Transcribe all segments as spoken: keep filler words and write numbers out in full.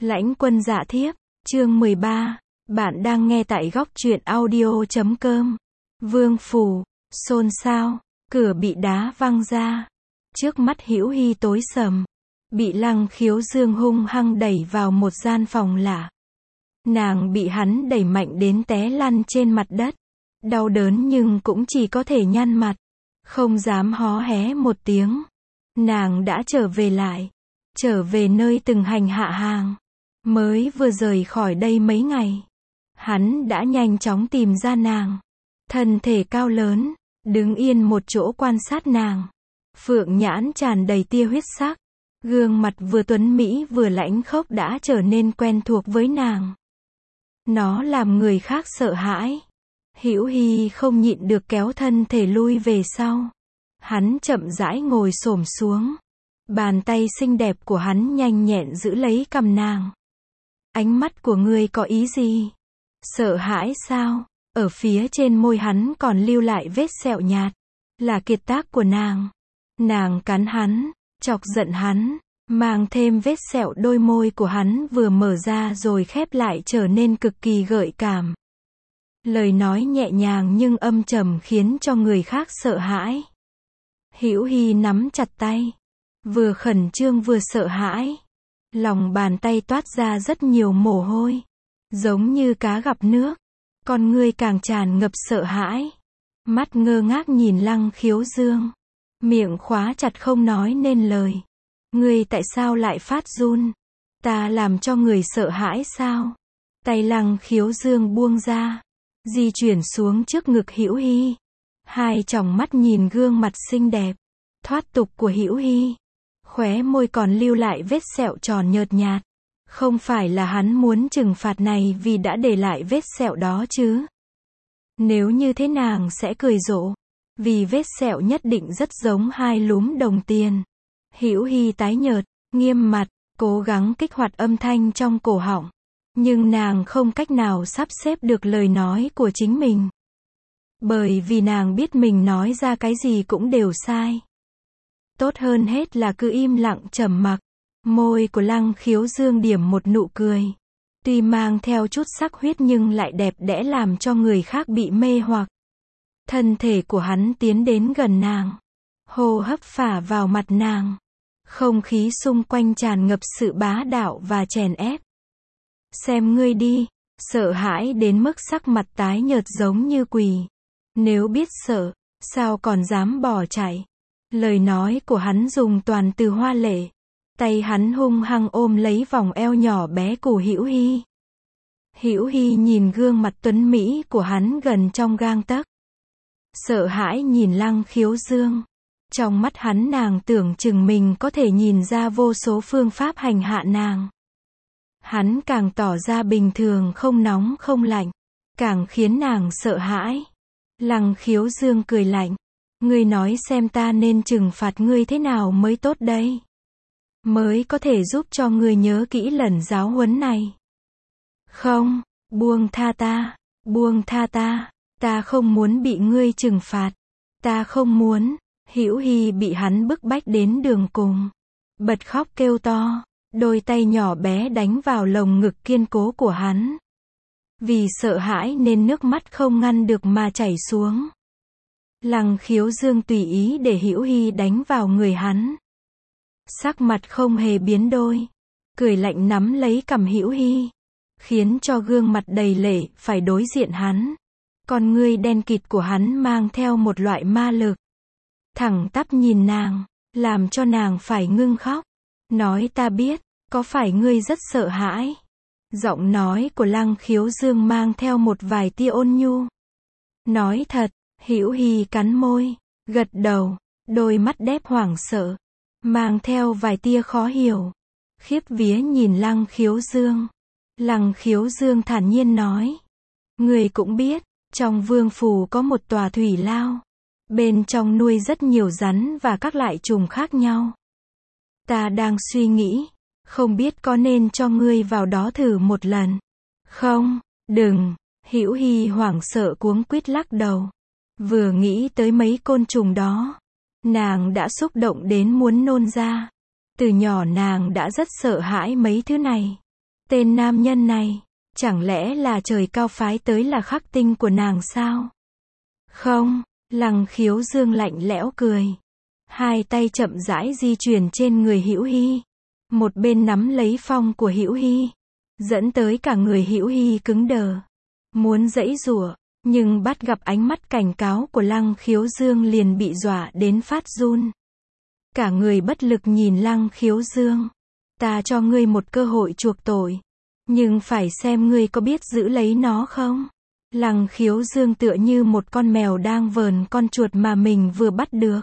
Lãnh Quân Dạ Thiếp, chương mười ba. Bạn đang nghe tại góc truyện audio chấm com. Vương phủ, xôn xao, cửa bị đá văng ra. Trước mắt Hữu Hi tối sầm, bị Lăng Khiếu Dương hung hăng đẩy vào một gian phòng lạ. Nàng bị hắn đẩy mạnh đến té lăn trên mặt đất. Đau đớn nhưng cũng chỉ có thể nhăn mặt, không dám hó hé một tiếng. Nàng đã trở về lại, trở về nơi từng hành hạ hàng. Mới vừa rời khỏi đây mấy ngày, hắn đã nhanh chóng tìm ra nàng. Thân thể cao lớn, đứng yên một chỗ quan sát nàng. Phượng nhãn tràn đầy tia huyết sắc, gương mặt vừa tuấn mỹ vừa lãnh khốc đã trở nên quen thuộc với nàng. Nó làm người khác sợ hãi. Hữu Hi không nhịn được kéo thân thể lui về sau. Hắn chậm rãi ngồi xổm xuống. Bàn tay xinh đẹp của hắn nhanh nhẹn giữ lấy cằm nàng. Ánh mắt của ngươi có ý gì? Sợ hãi sao? Ở phía trên môi hắn còn lưu lại vết sẹo nhạt. Là kiệt tác của nàng. Nàng cắn hắn, chọc giận hắn, mang thêm vết sẹo đôi môi của hắn vừa mở ra rồi khép lại trở nên cực kỳ gợi cảm. Lời nói nhẹ nhàng nhưng âm trầm khiến cho người khác sợ hãi. Hữu Hi nắm chặt tay, vừa khẩn trương vừa sợ hãi. Lòng bàn tay toát ra rất nhiều mồ hôi, giống như cá gặp nước. Con ngươi càng tràn ngập sợ hãi. Mắt ngơ ngác nhìn Lăng Khiếu Dương, miệng khóa chặt không nói nên lời. Ngươi tại sao lại phát run? Ta làm cho người sợ hãi sao? Tay Lăng Khiếu Dương buông ra, di chuyển xuống trước ngực Hữu Hi. Hai tròng mắt nhìn gương mặt xinh đẹp, thoát tục của Hữu Hi. Khóe môi còn lưu lại vết sẹo tròn nhợt nhạt. Không phải là hắn muốn trừng phạt này vì đã để lại vết sẹo đó chứ? Nếu như thế nàng sẽ cười rộ. Vì vết sẹo nhất định rất giống hai lúm đồng tiền. Hữu Hi tái nhợt, nghiêm mặt, cố gắng kích hoạt âm thanh trong cổ họng. Nhưng nàng không cách nào sắp xếp được lời nói của chính mình. Bởi vì nàng biết mình nói ra cái gì cũng đều sai. Tốt hơn hết là cứ im lặng trầm mặc. Môi của Lăng Khiếu Dương điểm một nụ cười. Tuy mang theo chút sắc huyết nhưng lại đẹp đẽ làm cho người khác bị mê hoặc. Thân thể của hắn tiến đến gần nàng. Hô hấp phả vào mặt nàng. Không khí xung quanh tràn ngập sự bá đạo và chèn ép. Xem ngươi đi, sợ hãi đến mức sắc mặt tái nhợt giống như quỳ. Nếu biết sợ, sao còn dám bỏ chạy? Lời nói của hắn dùng toàn từ hoa lệ. Tay hắn hung hăng ôm lấy vòng eo nhỏ bé của Hữu Hi. Hữu Hi nhìn gương mặt tuấn mỹ của hắn gần trong gang tấc. Sợ hãi nhìn Lăng Khiếu Dương. Trong mắt hắn nàng tưởng chừng mình có thể nhìn ra vô số phương pháp hành hạ nàng. Hắn càng tỏ ra bình thường không nóng không lạnh, càng khiến nàng sợ hãi. Lăng Khiếu Dương cười lạnh. Ngươi nói xem ta nên trừng phạt ngươi thế nào mới tốt đây? Mới có thể giúp cho ngươi nhớ kỹ lần giáo huấn này. Không, buông tha ta, buông tha ta, ta không muốn bị ngươi trừng phạt. Ta không muốn. Hữu Hi bị hắn bức bách đến đường cùng. Bật khóc kêu to, đôi tay nhỏ bé đánh vào lồng ngực kiên cố của hắn. Vì sợ hãi nên nước mắt không ngăn được mà chảy xuống. Lăng Khiếu Dương tùy ý để Hữu Hi đánh vào người hắn. Sắc mặt không hề biến đổi, cười lạnh nắm lấy cằm Hữu Hi, khiến cho gương mặt đầy lệ phải đối diện hắn. Con ngươi đen kịt của hắn mang theo một loại ma lực. Thẳng tắp nhìn nàng, làm cho nàng phải ngưng khóc. Nói ta biết, có phải ngươi rất sợ hãi? Giọng nói của Lăng Khiếu Dương mang theo một vài tia ôn nhu. Nói thật. Hữu Hi cắn môi, gật đầu, đôi mắt đép hoảng sợ, mang theo vài tia khó hiểu. Khiếp vía nhìn Lăng Khiếu Dương. Lăng Khiếu Dương thản nhiên nói. Người cũng biết, trong vương phủ có một tòa thủy lao. Bên trong nuôi rất nhiều rắn và các loại trùng khác nhau. Ta đang suy nghĩ, không biết có nên cho ngươi vào đó thử một lần. Không, đừng. Hữu Hi hoảng sợ cuống quýt lắc đầu. Vừa nghĩ tới mấy côn trùng đó, nàng đã xúc động đến muốn nôn ra. Từ nhỏ nàng đã rất sợ hãi mấy thứ này. Tên nam nhân này, chẳng lẽ là trời cao phái tới là khắc tinh của nàng sao? Không, Lăng Khiếu Dương lạnh lẽo cười. Hai tay chậm rãi di chuyển trên người Hữu Hi. Một bên nắm lấy phong của Hữu Hi, dẫn tới cả người Hữu Hi cứng đờ. Muốn giãy giụa, nhưng bắt gặp ánh mắt cảnh cáo của Lăng Khiếu Dương liền bị dọa đến phát run. Cả người bất lực nhìn Lăng Khiếu Dương. Ta cho ngươi một cơ hội chuộc tội, nhưng phải xem ngươi có biết giữ lấy nó không? Lăng Khiếu Dương tựa như một con mèo đang vờn con chuột mà mình vừa bắt được.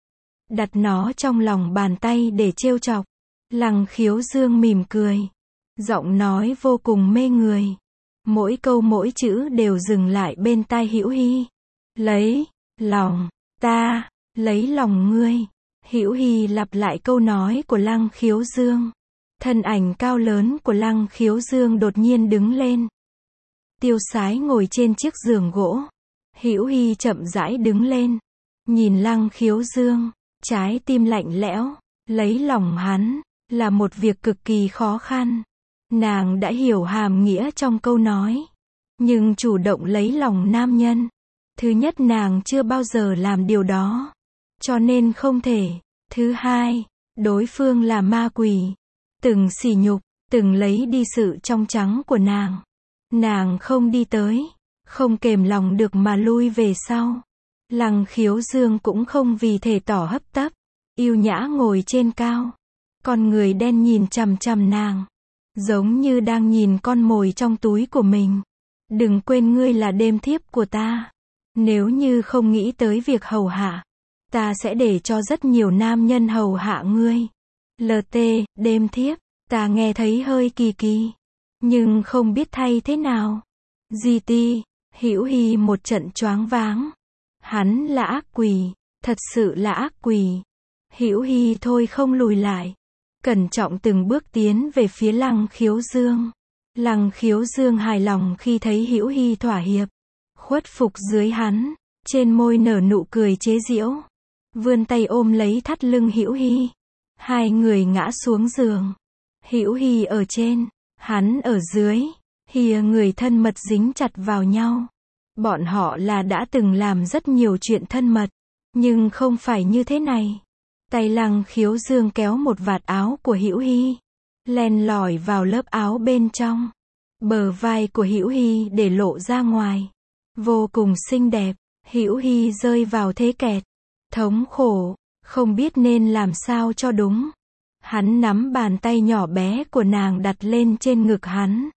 Đặt nó trong lòng bàn tay để trêu chọc. Lăng Khiếu Dương mỉm cười. Giọng nói vô cùng mê người. Mỗi câu mỗi chữ đều dừng lại bên tai Hữu Hi. Lấy lòng ta, lấy lòng ngươi. Hữu Hi lặp lại câu nói của Lăng Khiếu Dương. Thân ảnh cao lớn của Lăng Khiếu Dương đột nhiên đứng lên. Tiêu Sái ngồi trên chiếc giường gỗ. Hữu Hi chậm rãi đứng lên. Nhìn Lăng Khiếu Dương, trái tim lạnh lẽo. Lấy lòng hắn, là một việc cực kỳ khó khăn. Nàng đã hiểu hàm nghĩa trong câu nói. Nhưng chủ động lấy lòng nam nhân. Thứ nhất, nàng chưa bao giờ làm điều đó. Cho nên không thể. Thứ hai, đối phương là ma quỷ. Từng sỉ nhục, từng lấy đi sự trong trắng của nàng. Nàng không đi tới, không kềm lòng được mà lui về sau. Lăng Khiếu Dương cũng không vì thể tỏ hấp tấp, yêu nhã ngồi trên cao. Con người đen nhìn chằm chằm nàng, giống như đang nhìn con mồi trong túi của mình. Đừng quên ngươi là đêm thiếp của ta. Nếu như không nghĩ tới việc hầu hạ, ta sẽ để cho rất nhiều nam nhân hầu hạ ngươi. lờ tê, đêm thiếp, ta nghe thấy hơi kỳ kỳ, nhưng không biết thay thế nào. giê tê, Hữu Hi một trận choáng váng. Hắn là ác quỷ, thật sự là ác quỷ. Hữu Hi thôi không lùi lại, cẩn trọng từng bước tiến về phía Lăng Khiếu Dương. Lăng Khiếu Dương hài lòng khi thấy Hữu Hi thỏa hiệp, khuất phục dưới hắn, trên môi nở nụ cười chế giễu, vươn tay ôm lấy thắt lưng Hữu Hi. Hai người ngã xuống giường. Hữu Hi ở trên, hắn ở dưới, hìa người thân mật dính chặt vào nhau. Bọn họ là đã từng làm rất nhiều chuyện thân mật, nhưng không phải như thế này. Tay Lăng Khiếu Dương kéo một vạt áo của Hữu Hi, len lỏi vào lớp áo bên trong. Bờ vai của Hữu Hi để lộ ra ngoài, vô cùng xinh đẹp. Hữu Hi rơi vào thế kẹt, thống khổ, không biết nên làm sao cho đúng. Hắn nắm bàn tay nhỏ bé của nàng đặt lên trên ngực hắn.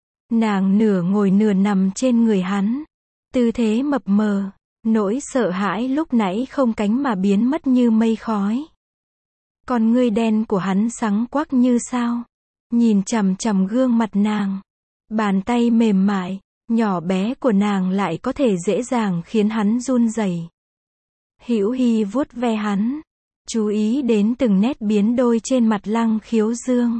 Nàng nửa ngồi nửa nằm trên người hắn, tư thế mập mờ, nỗi sợ hãi lúc nãy không cánh mà biến mất như mây khói. Con ngươi đen của hắn sáng quắc như sao, nhìn chằm chằm gương mặt nàng. Bàn tay mềm mại, nhỏ bé của nàng lại có thể dễ dàng khiến hắn run rẩy. Hữu Hi vuốt ve hắn, chú ý đến từng nét biến đổi trên mặt Lăng Khiếu Dương.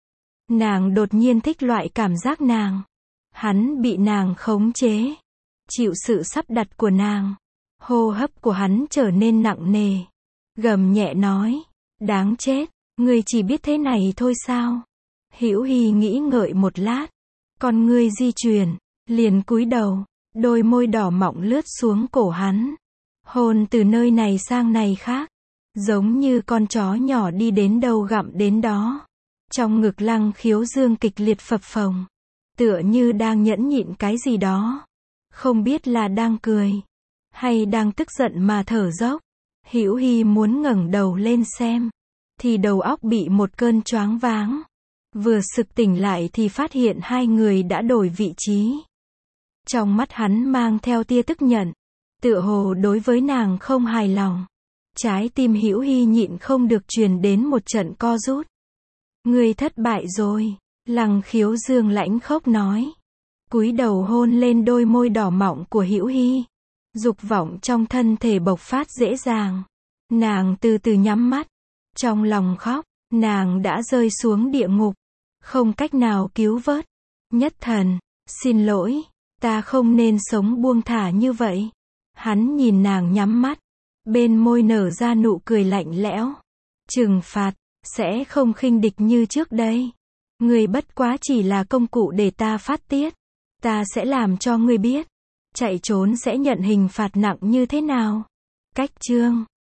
Nàng đột nhiên thích loại cảm giác nàng. Hắn bị nàng khống chế, chịu sự sắp đặt của nàng. Hô hấp của hắn trở nên nặng nề, gầm nhẹ nói, đáng chết, ngươi chỉ biết thế này thôi sao? Hữu Hi nghĩ ngợi một lát, con ngươi di chuyển, liền cúi đầu, đôi môi đỏ mọng lướt xuống cổ hắn, hôn từ nơi này sang này khác, giống như con chó nhỏ đi đến đâu gặm đến đó. Trong ngực Lăng Khiếu Dương kịch liệt phập phồng, tựa như đang nhẫn nhịn cái gì đó, không biết là đang cười hay đang tức giận mà thở dốc. Hữu Hi muốn ngẩng đầu lên xem, thì đầu óc bị một cơn choáng váng. Vừa sực tỉnh lại thì phát hiện hai người đã đổi vị trí. Trong mắt hắn mang theo tia tức giận, tựa hồ đối với nàng không hài lòng. Trái tim Hữu Hi nhịn không được truyền đến một trận co rút. Ngươi thất bại rồi, Lăng Khiếu Dương lãnh khốc nói. Cúi đầu hôn lên đôi môi đỏ mọng của Hữu Hi. Dục vọng trong thân thể bộc phát dễ dàng. Nàng từ từ nhắm mắt, trong lòng khóc. Nàng đã rơi xuống địa ngục, không cách nào cứu vớt. Nhất Thần, xin lỗi, ta không nên sống buông thả như vậy. Hắn nhìn nàng nhắm mắt, bên môi nở ra nụ cười lạnh lẽo. Trừng phạt sẽ không khinh địch như trước đây. Ngươi bất quá chỉ là công cụ để ta phát tiết. Ta sẽ làm cho ngươi biết. Chạy trốn sẽ nhận hình phạt nặng như thế nào. Cách chương